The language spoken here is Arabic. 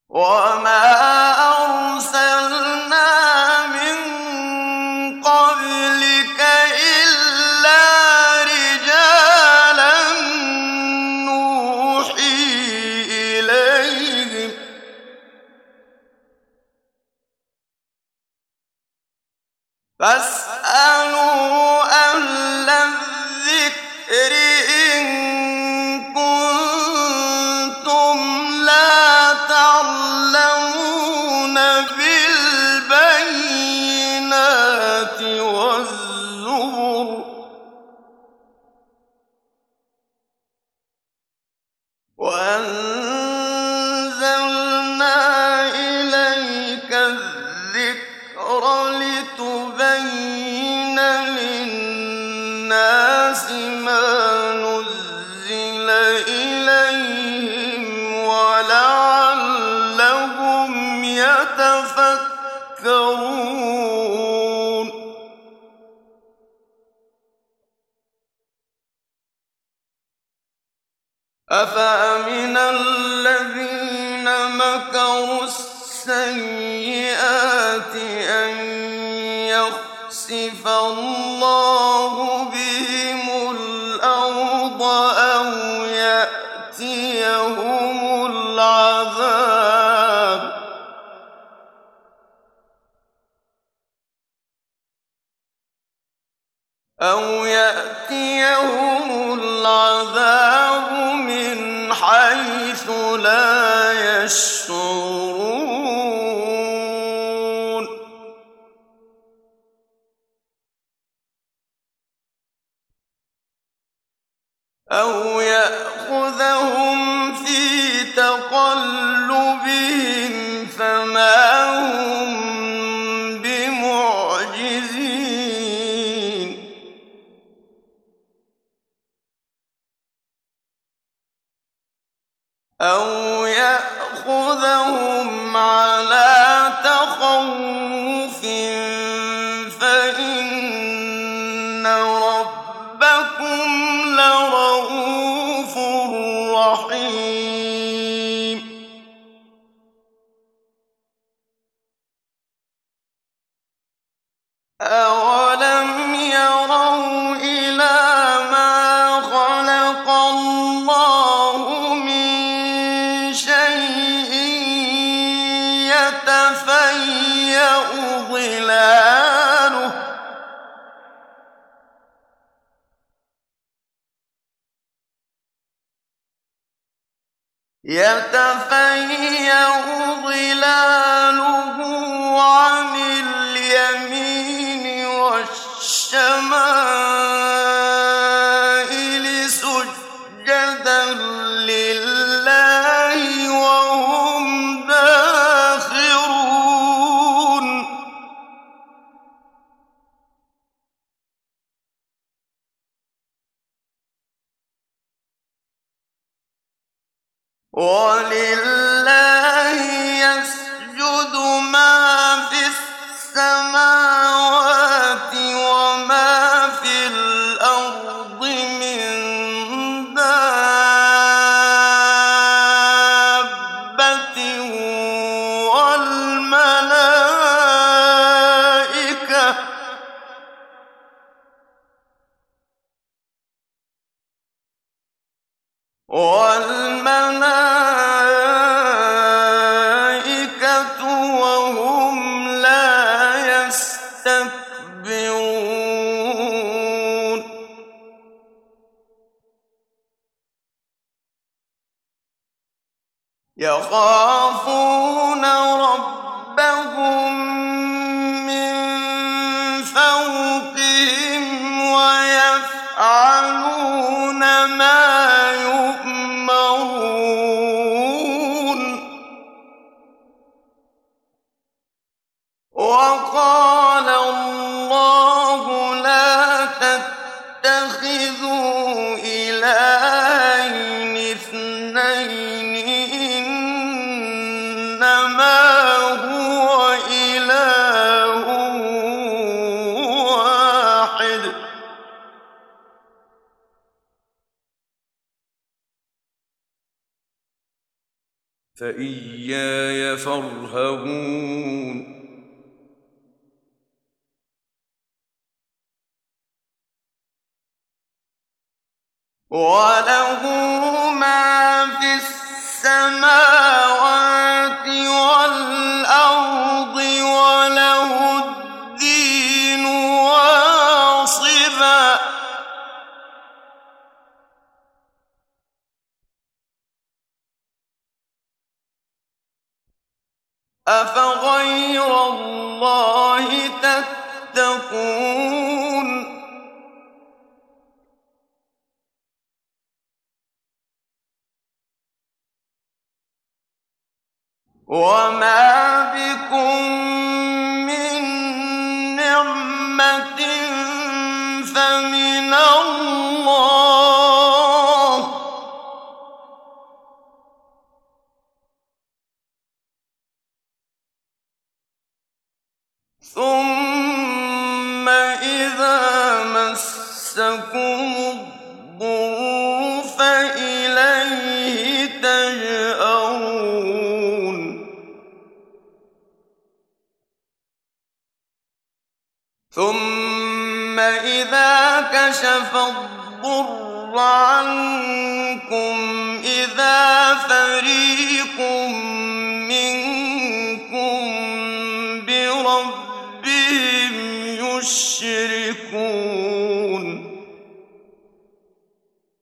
وَمَا أَرْسَلْنَا مِن قَبْلِكَ إِلَّا رِجَالًا نُّوحِي إِلَيْهِمْ ۚ فَاسْأَلُوا أَهْلَ الذِّكْرِ إِن كُنتُمْ لَا تَعْلَمُونَ بِالْبَيِّنَاتِ وَالزُّبُرِ ۗ وَأَنزَلْنَا إِلَيْكَ الذِّكْرَ لِتُبَيِّنَ لِلنَّاسِ مَا نُزِّلَ إِلَيْهِمْ وَلَعَلَّهُمْ يَتَفَكَّرُونَ أَفَأَمِنَ الَّذِينَ مَكَرُوا السَّيِّئَاتِ أَن يَخْسِفَ اللَّهُ بِهِمُ الْأَرْضَ أَوْ يَأْتِيَهُمُ الْعَذَابُ مِنْ حَيْثُ لَا يَشْعُرُونَ أَوْ يَأْخُذَهُمْ فِي تَقَلُّبِهِمْ فَمَا هُم بِمُعْجِزِينَ أَوْ يَأْخُذَهُمْ عَلَىٰ تَخَوُّفٍ فَإِنَّ رَبَّكُمْ لَرَءُوفٌ رَّحِيمٌ أَوَلَمْ يَرَوْا إِلَىٰ مَا خَلَقَ اللَّهُ مِن شَيْءٍ يَتَفَيَّأُ ظِلَالُهُ عَنِ الْيَمِينِ وَالشَّمَائِلِ سُجَّدًا لِّلَّهِ وَهُمْ دَاخِرُونَ وَلِلَّهِ يَسْجُدُ مَا فِي السَّمَاوَاتِ وَمَا فِي الْأَرْضِ مِن دَابَّةٍ وَالْمَلَائِكَةُ وَهُمْ لَا يَسْتَكْبِرُونَ يَخَافُونَ رَبَّهُم مِّن فَوْقِهِمْ وَيَفْعَلُونَ مَا يُؤْمَرُونَ وَقَالَ اللَّهُ لَا تَتَّخِذُوا إِلَٰهَيْنِ اثْنَيْنِ إِنَّمَا هُوَ إِلَٰهٌ وَاحِدٌ فإياي فارهبون وله ما في السماوات والأرض وله الدين واصبا أفغير الله تتقون وما بكم من نعمة فمن الله ثم إذا مسكم الضر فإليه تجأرون ثم إذا كشف الضر عنكم إذا فريق